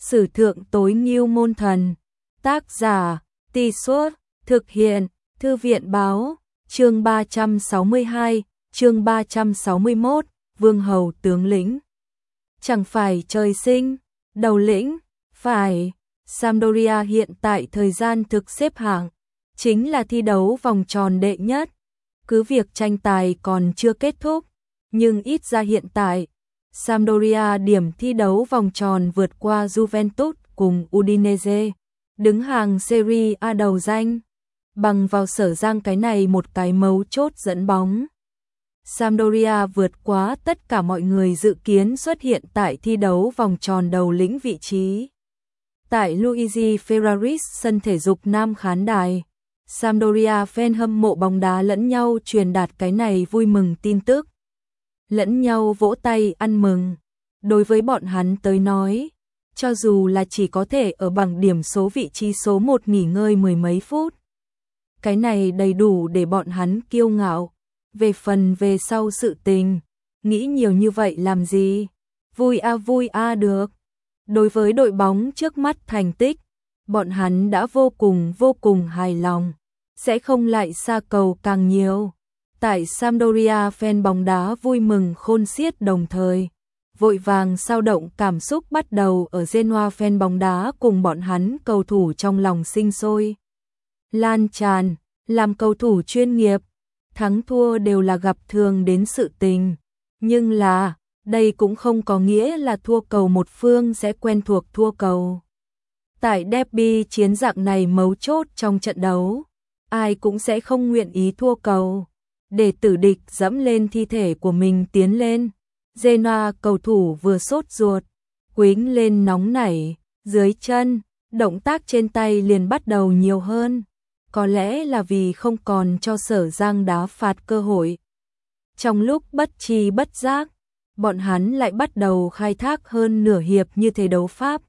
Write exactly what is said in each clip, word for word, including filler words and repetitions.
Sử thượng tối ngưu môn thần. Tác giả, Tì Suốt, thực hiện, Thư viện báo, chương ba trăm sáu mươi hai, chương ba trăm sáu mươi mốt, Vương Hầu tướng lĩnh. Chẳng phải trời sinh, đầu lĩnh, phải, Sampdoria hiện tại thời gian thực xếp hạng, chính là thi đấu vòng tròn đệ nhất. Cứ việc tranh tài còn chưa kết thúc, nhưng ít ra hiện tại, Sampdoria điểm thi đấu vòng tròn vượt qua Juventus cùng Udinese, đứng hàng Serie A đầu danh, bằng vào Sở Giang cái này một cái mấu chốt dẫn bóng. Sampdoria vượt quá tất cả mọi người dự kiến xuất hiện tại thi đấu vòng tròn đầu lĩnh vị trí. Tại Luigi Ferraris sân thể dục Nam khán đài, Sampdoria fan hâm mộ bóng đá lẫn nhau truyền đạt cái này vui mừng tin tức. Lẫn nhau vỗ tay ăn mừng. Đối với bọn hắn tới nói, cho dù là chỉ có thể ở bảng điểm số vị trí số một nghỉ ngơi mười mấy phút, cái này đầy đủ để bọn hắn kiêu ngạo. Về phần về sau sự tình, nghĩ nhiều như vậy làm gì? Vui a vui a được. Đối với đội bóng trước mắt thành tích, bọn hắn đã vô cùng vô cùng hài lòng, sẽ không lại xa cầu càng nhiều. Tại Sampdoria fan bóng đá vui mừng khôn xiết đồng thời, vội vàng sao động cảm xúc bắt đầu ở Genoa fan bóng đá cùng bọn hắn cầu thủ trong lòng sinh sôi. Lan tràn, làm cầu thủ chuyên nghiệp, thắng thua đều là gặp thường đến sự tình, nhưng là, đây cũng không có nghĩa là thua cầu một phương sẽ quen thuộc thua cầu. Tại derby chiến dạng này mấu chốt trong trận đấu, ai cũng sẽ không nguyện ý thua cầu, để tử địch dẫm lên thi thể của mình tiến lên. Genoa cầu thủ vừa sốt ruột, quính lên nóng nảy, dưới chân, động tác trên tay liền bắt đầu nhiều hơn. Có lẽ là vì không còn cho Sở Giang đá phạt cơ hội. Trong lúc bất tri bất giác, bọn hắn lại bắt đầu khai thác hơn nửa hiệp như thế đấu pháp.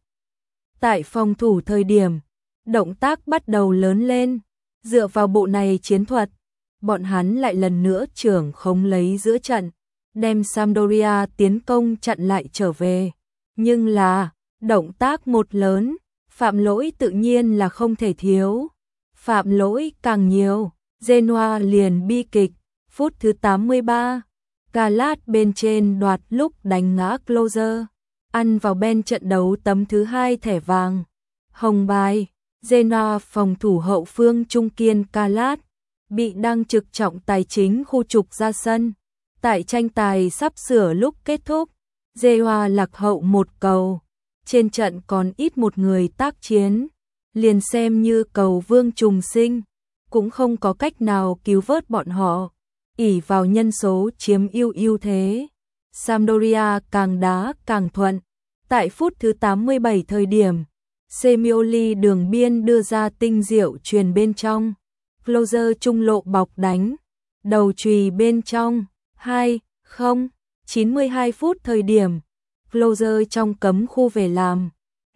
Tại phòng thủ thời điểm, động tác bắt đầu lớn lên, dựa vào bộ này chiến thuật, bọn hắn lại lần nữa trưởng khống lấy giữa trận, đem Sampdoria tiến công chặn lại trở về. Nhưng là, động tác một lớn, phạm lỗi tự nhiên là không thể thiếu. Phạm lỗi càng nhiều, Genoa liền bi kịch. Phút thứ tám mươi ba, Galat bên trên đoạt lúc đánh ngã Closer, ăn vào bên trận đấu tấm thứ hai thẻ vàng. Hồng bài, Genoa phòng thủ hậu phương trung kiên Galat bị đang trực trọng tài chính khu trục ra sân. Tại tranh tài sắp sửa lúc kết thúc, Genoa lạc hậu một cầu, trên trận còn ít một người tác chiến, liền xem như cầu vương trùng sinh, cũng không có cách nào cứu vớt bọn họ. Ỷ vào nhân số chiếm ưu ưu thế, Sampdoria càng đá càng thuận. Tại phút thứ tám mươi bảy thời điểm, Semioli đường biên đưa ra tinh diệu truyền bên trong, Closer trung lộ bọc đánh, đầu chùy bên trong, hai không. chín mươi hai phút thời điểm, Closer trong cấm khu về làm,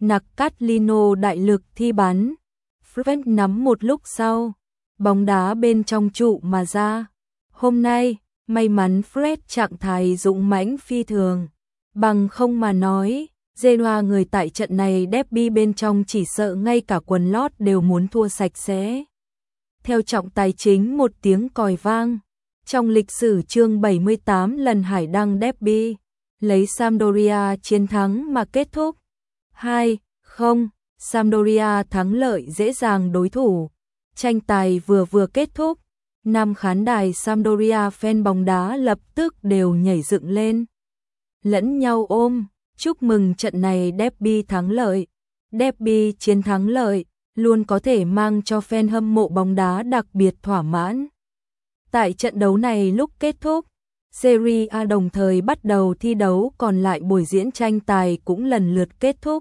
Nakatlino đại lực thi bắn, Fred nắm một lúc sau, bóng đá bên trong trụ mà ra. Hôm nay, may mắn Fred trạng thái dũng mãnh phi thường, bằng không mà nói, Genoa người tại trận này derby bên trong chỉ sợ ngay cả quần lót đều muốn thua sạch sẽ. Theo trọng tài chính một tiếng còi vang, trong lịch sử chương bảy mươi tám lần hải đăng derby, lấy Sampdoria chiến thắng mà kết thúc. hai không, Sampdoria thắng lợi dễ dàng đối thủ. Tranh tài vừa vừa kết thúc, Nam khán đài Sampdoria fan bóng đá lập tức đều nhảy dựng lên, lẫn nhau ôm, chúc mừng trận này derby thắng lợi. Derby chiến thắng lợi, luôn có thể mang cho fan hâm mộ bóng đá đặc biệt thỏa mãn. Tại trận đấu này lúc kết thúc, Serie A đồng thời bắt đầu thi đấu, còn lại buổi diễn tranh tài cũng lần lượt kết thúc.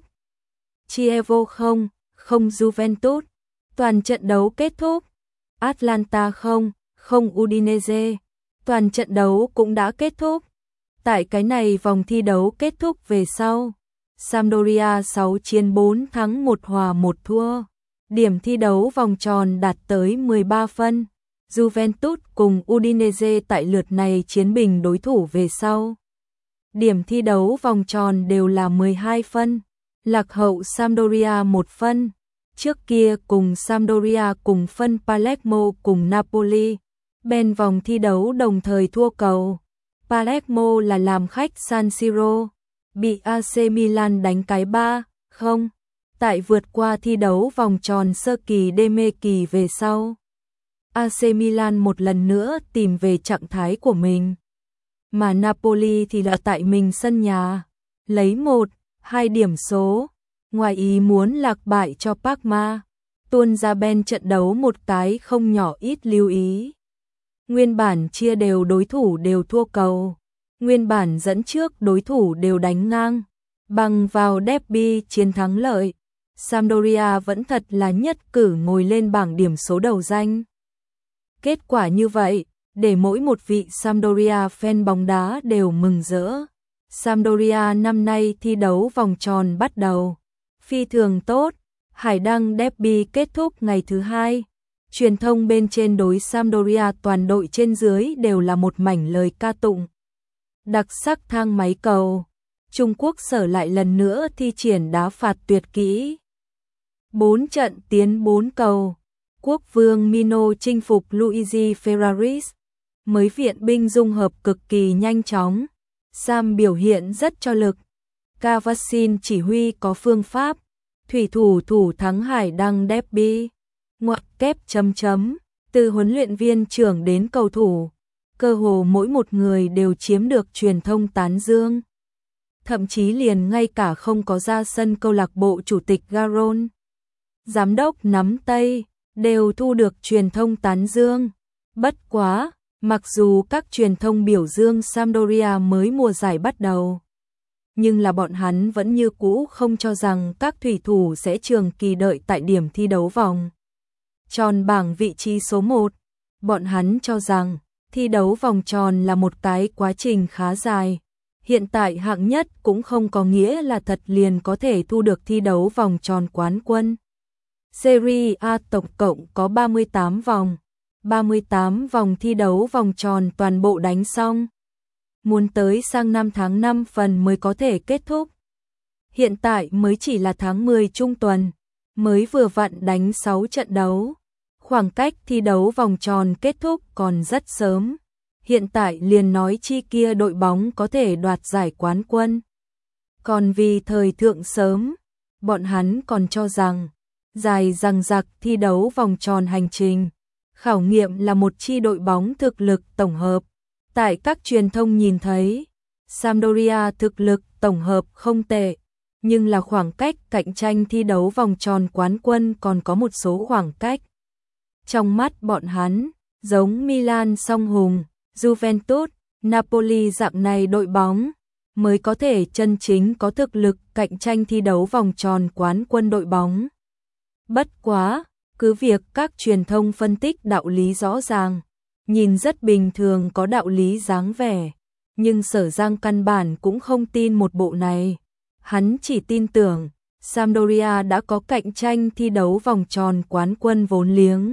Chievo không, không Juventus. Toàn trận đấu kết thúc. Atalanta không, không Udinese. Toàn trận đấu cũng đã kết thúc. Tại cái này vòng thi đấu kết thúc về sau, Sampdoria sáu chiến bốn thắng một hòa một thua. Điểm thi đấu vòng tròn đạt tới mười ba phân. Juventus cùng Udinese tại lượt này chiến bình đối thủ về sau. Điểm thi đấu vòng tròn đều là mười hai phân. lạc hậu Sampdoria một phân. Trước kia cùng Sampdoria cùng phân Palermo cùng Napoli, bên vòng thi đấu đồng thời thua cầu. Palermo là làm khách San Siro, bị a xê Milan đánh cái ba không, tại vượt qua thi đấu vòng tròn sơ kỳ đê mê kỳ về sau. a xê Milan một lần nữa tìm về trạng thái của mình. Mà Napoli thì là tại mình sân nhà, lấy một, hai điểm số, ngoài ý muốn lạc bại cho Parma, tuôn ra bên trận đấu một cái không nhỏ ít lưu ý. Nguyên bản chia đều đối thủ đều thua cầu, nguyên bản dẫn trước đối thủ đều đánh ngang, bằng vào derby chiến thắng lợi. Sampdoria vẫn thật là nhất cử ngồi lên bảng điểm số đầu danh. Kết quả như vậy, để mỗi một vị Sampdoria fan bóng đá đều mừng rỡ. Sampdoria năm nay thi đấu vòng tròn bắt đầu phi thường tốt, Hải Đăng derby kết thúc ngày thứ hai. Truyền thông bên trên đối Sampdoria toàn đội trên dưới đều là một mảnh lời ca tụng. Đặc sắc thang máy cầu, Trung Quốc sở lại lần nữa thi triển đá phạt tuyệt kỹ. bốn trận tiến bốn cầu, Quốc vương Mino chinh phục Luigi Ferraris, mới viện binh dung hợp cực kỳ nhanh chóng. Sam biểu hiện rất cho lực, Cavassin chỉ huy có phương pháp, thủy thủ thủ thắng Hải Đăng derby. Ngoặc kép chấm chấm, từ huấn luyện viên trưởng đến cầu thủ, cơ hồ mỗi một người đều chiếm được truyền thông tán dương. Thậm chí liền ngay cả không có ra sân câu lạc bộ chủ tịch Garon, giám đốc nắm tay, đều thu được truyền thông tán dương. Bất quá, mặc dù các truyền thông biểu dương Sampdoria mới mùa giải bắt đầu, nhưng là bọn hắn vẫn như cũ không cho rằng các thủy thủ sẽ trường kỳ đợi tại điểm thi đấu vòng tròn bảng vị trí số một. Bọn hắn cho rằng thi đấu vòng tròn là một cái quá trình khá dài. Hiện tại hạng nhất cũng không có nghĩa là thật liền có thể thu được thi đấu vòng tròn quán quân. Serie A tổng cộng có ba mươi tám vòng, ba mươi tám vòng thi đấu vòng tròn toàn bộ đánh xong. Muốn tới sang năm tháng năm phần mới có thể kết thúc. Hiện tại mới chỉ là tháng mười trung tuần, mới vừa vặn đánh sáu trận đấu. Khoảng cách thi đấu vòng tròn kết thúc còn rất sớm. Hiện tại liền nói chi kia đội bóng có thể đoạt giải quán quân. Còn vì thời thượng sớm, bọn hắn còn cho rằng dài dằng dặc thi đấu vòng tròn hành trình, khảo nghiệm là một chi đội bóng thực lực tổng hợp. Tại các truyền thông nhìn thấy, Sampdoria thực lực tổng hợp không tệ, nhưng là khoảng cách cạnh tranh thi đấu vòng tròn quán quân còn có một số khoảng cách. Trong mắt bọn hắn, giống Milan song hùng, Juventus, Napoli dạng này đội bóng, mới có thể chân chính có thực lực cạnh tranh thi đấu vòng tròn quán quân đội bóng. Bất quá, cứ việc các truyền thông phân tích đạo lý rõ ràng, nhìn rất bình thường có đạo lý dáng vẻ, nhưng Sở Giang căn bản cũng không tin một bộ này. Hắn chỉ tin tưởng Sampdoria đã có cạnh tranh thi đấu vòng tròn quán quân vốn liếng.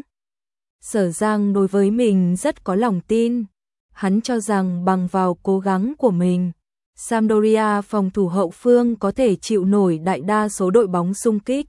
Sở Giang đối với mình rất có lòng tin. Hắn cho rằng bằng vào cố gắng của mình, Sampdoria phòng thủ hậu phương có thể chịu nổi đại đa số đội bóng xung kích.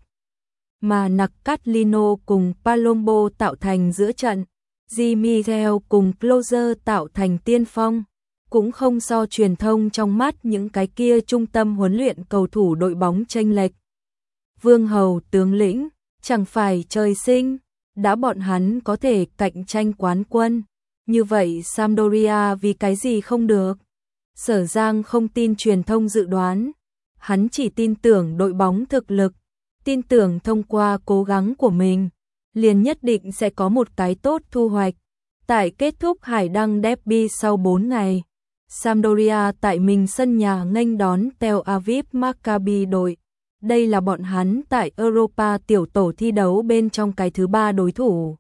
Mà Naccatlino cùng Palombo tạo thành giữa trận, Di Miguel cùng Closer tạo thành tiên phong, cũng không so truyền thông trong mắt những cái kia trung tâm huấn luyện cầu thủ đội bóng chênh lệch. Vương hầu tướng lĩnh, chẳng phải trời sinh, đã bọn hắn có thể cạnh tranh quán quân. Như vậy Sampdoria vì cái gì không được? Sở Giang không tin truyền thông dự đoán, hắn chỉ tin tưởng đội bóng thực lực, tin tưởng thông qua cố gắng của mình, liền nhất định sẽ có một cái tốt thu hoạch. Tại kết thúc Hải Đăng derby sau bốn ngày, Sampdoria tại mình sân nhà nghênh đón Tel Aviv Maccabi đội. Đây là bọn hắn tại Europa tiểu tổ thi đấu bên trong cái thứ ba đối thủ.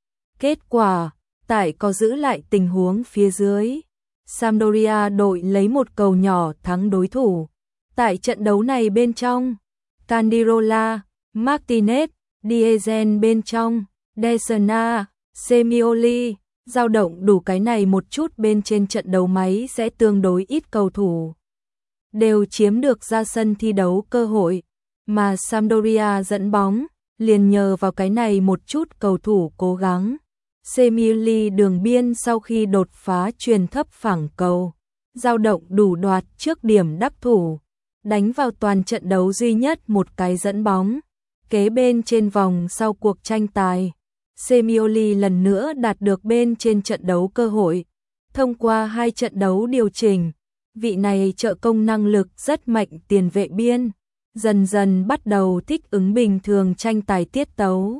Kết quả, tại có giữ lại tình huống phía dưới, Sampdoria đội lấy một cầu nhỏ thắng đối thủ. Tại trận đấu này bên trong, Candirola, Martinez, Diezen bên trong, Desena, Semioli, dao động đủ cái này một chút bên trên trận đấu máy sẽ tương đối ít cầu thủ đều chiếm được ra sân thi đấu cơ hội. mà Sampdoria dẫn bóng, liền nhờ vào cái này một chút cầu thủ cố gắng. Semioli đường biên sau khi đột phá chuyền thấp phẳng cầu, dao động đủ đoạt trước điểm đắc thủ, đánh vào toàn trận đấu duy nhất một cái dẫn bóng. Kế bên trên vòng sau cuộc tranh tài, Semioli lần nữa đạt được bên trên trận đấu cơ hội. Thông qua hai trận đấu điều chỉnh, vị này trợ công năng lực rất mạnh tiền vệ biên, dần dần bắt đầu thích ứng bình thường tranh tài tiết tấu.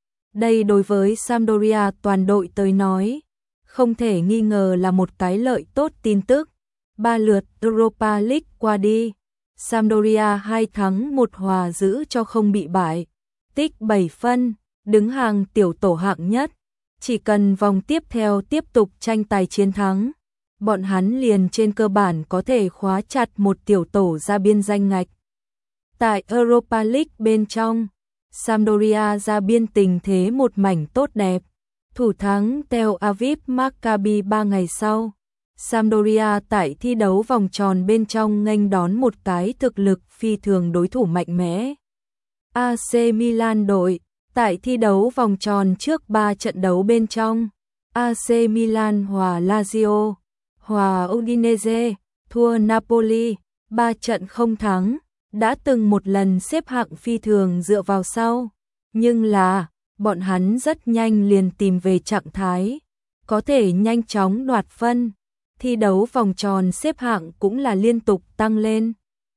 Đây đối với Sampdoria toàn đội tới nói, không thể nghi ngờ là một cái lợi tốt tin tức. Ba lượt Europa League qua đi, Sampdoria hai thắng một hòa giữ cho không bị bại, tích bảy phân, đứng hàng tiểu tổ hạng nhất. Chỉ cần vòng tiếp theo tiếp tục tranh tài chiến thắng, bọn hắn liền trên cơ bản có thể khóa chặt một tiểu tổ ra biên danh ngạch. Tại Europa League bên trong, Sampdoria ra biên tình thế một mảnh tốt đẹp, thủ thắng Tel Aviv Maccabi ba ngày sau. Sampdoria tại thi đấu vòng tròn bên trong nghênh đón một cái thực lực phi thường đối thủ mạnh mẽ. a xê Milan đội tại thi đấu vòng tròn trước ba trận đấu bên trong, a xê Milan hòa Lazio, hòa Udinese, thua Napoli, ba trận không thắng, đã từng một lần xếp hạng phi thường dựa vào sau, nhưng là bọn hắn rất nhanh liền tìm về trạng thái, có thể nhanh chóng đoạt phân. Thi đấu vòng tròn xếp hạng cũng là liên tục tăng lên.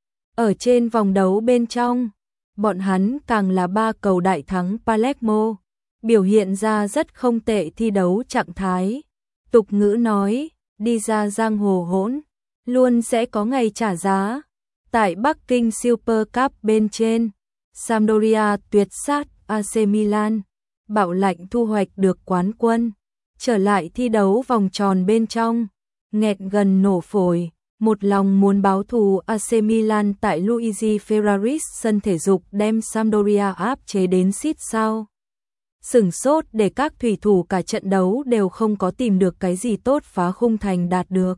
Ở trên vòng đấu bên trong, bọn hắn càng là ba cầu đại thắng Palermo, biểu hiện ra rất không tệ thi đấu trạng thái. Tục ngữ nói, đi ra giang hồ hỗn, luôn sẽ có ngày trả giá. Tại Bắc Kinh Super Cup bên trên, Sampdoria tuyệt sát a xê Milan, bảo lãnh thu hoạch được quán quân. Trở lại thi đấu vòng tròn bên trong, nghẹt gần nổ phổi, một lòng muốn báo thù a xê Milan tại Luigi Ferraris sân thể dục đem Sampdoria áp chế đến xít sao. Sửng sốt để các thủy thủ cả trận đấu đều không có tìm được cái gì tốt phá khung thành đạt được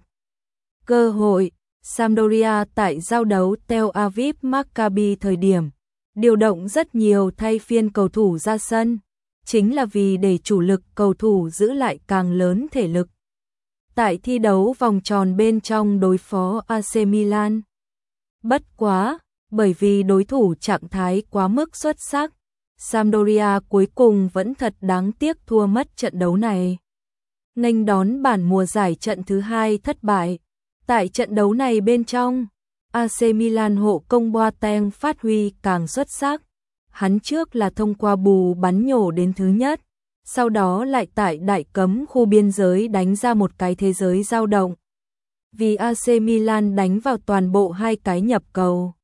cơ hội. Sampdoria tại giao đấu Tel Aviv Maccabi thời điểm, điều động rất nhiều thay phiên cầu thủ ra sân, chính là vì để chủ lực cầu thủ giữ lại càng lớn thể lực. Tại thi đấu vòng tròn bên trong đối phó a xê Milan. Bất quá, bởi vì đối thủ trạng thái quá mức xuất sắc, Sampdoria cuối cùng vẫn thật đáng tiếc thua mất trận đấu này. Nghênh đón bản mùa giải trận thứ hai thất bại. Tại trận đấu này bên trong, a xê Milan hộ công Boateng phát huy càng xuất sắc. Hắn trước là thông qua bù bắn nhổ đến thứ nhất, sau đó lại tại đại cấm khu biên giới đánh ra một cái thế giới dao động. Vì a xê Milan đánh vào toàn bộ hai cái nhập cầu.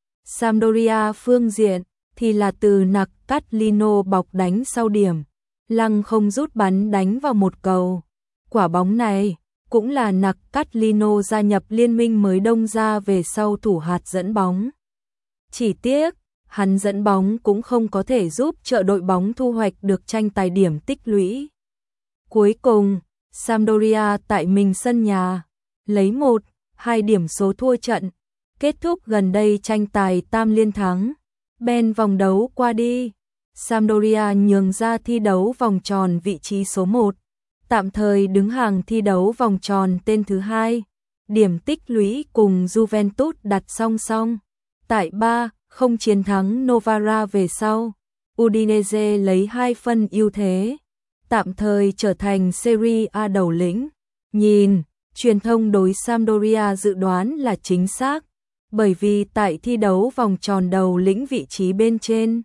Sampdoria phương diện thì là từ nặc Catlino bọc đánh sau điểm, lăng không rút bắn đánh vào một cầu. Quả bóng này cũng là nặc Catlino gia nhập liên minh mới đông ra về sau thủ hạt dẫn bóng. Chỉ tiếc, hắn dẫn bóng cũng không có thể giúp trợ đội bóng thu hoạch được tranh tài điểm tích lũy. Cuối cùng, Sampdoria tại mình sân nhà, lấy một, hai điểm số thua trận, kết thúc gần đây tranh tài tam liên thắng. Ben vòng đấu qua đi, Sampdoria nhường ra thi đấu vòng tròn vị trí số một, tạm thời đứng hàng thi đấu vòng tròn tên thứ hai, điểm tích lũy cùng Juventus đặt song song. Tại ba không chiến thắng Novara về sau, Udinese lấy hai phân ưu thế, tạm thời trở thành Serie A đầu lĩnh. Nhìn, truyền thông đối Sampdoria dự đoán là chính xác, bởi vì tại thi đấu vòng tròn đầu lĩnh vị trí bên trên,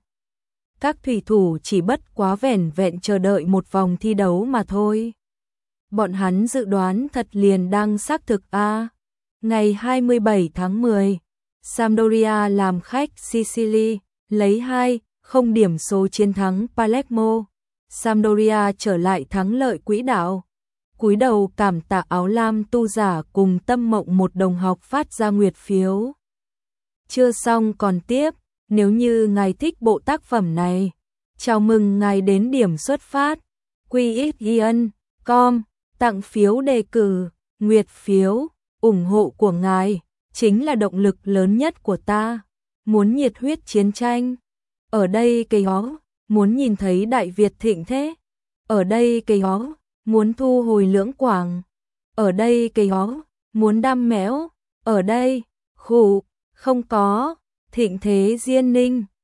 các thủy thủ chỉ bất quá vẻn vẹn chờ đợi một vòng thi đấu mà thôi. Bọn hắn dự đoán thật liền đang xác thực a. Ngày hai mươi bảy tháng mười, Sampdoria làm khách Sicily, lấy hai không điểm số chiến thắng Palermo. Sampdoria trở lại thắng lợi quỹ đạo. Cúi đầu cảm tạ áo lam tu giả cùng Tâm Mộng một đồng học phát ra nguyệt phiếu. Chưa xong còn tiếp, nếu như ngài thích bộ tác phẩm này, chào mừng ngài đến điểm xuất phát. quy ích ian chấm com, tặng phiếu đề cử, nguyệt phiếu, ủng hộ của ngài chính là động lực lớn nhất của ta. muốn nhiệt huyết chiến tranh. Ở đây cây ó, muốn nhìn thấy Đại Việt thịnh thế. Ở đây cây ó, muốn thu hồi Lưỡng Quảng. Ở đây cây ó, muốn đam mẽo. Ở đây, khụ, không có, thịnh thế Diên Ninh.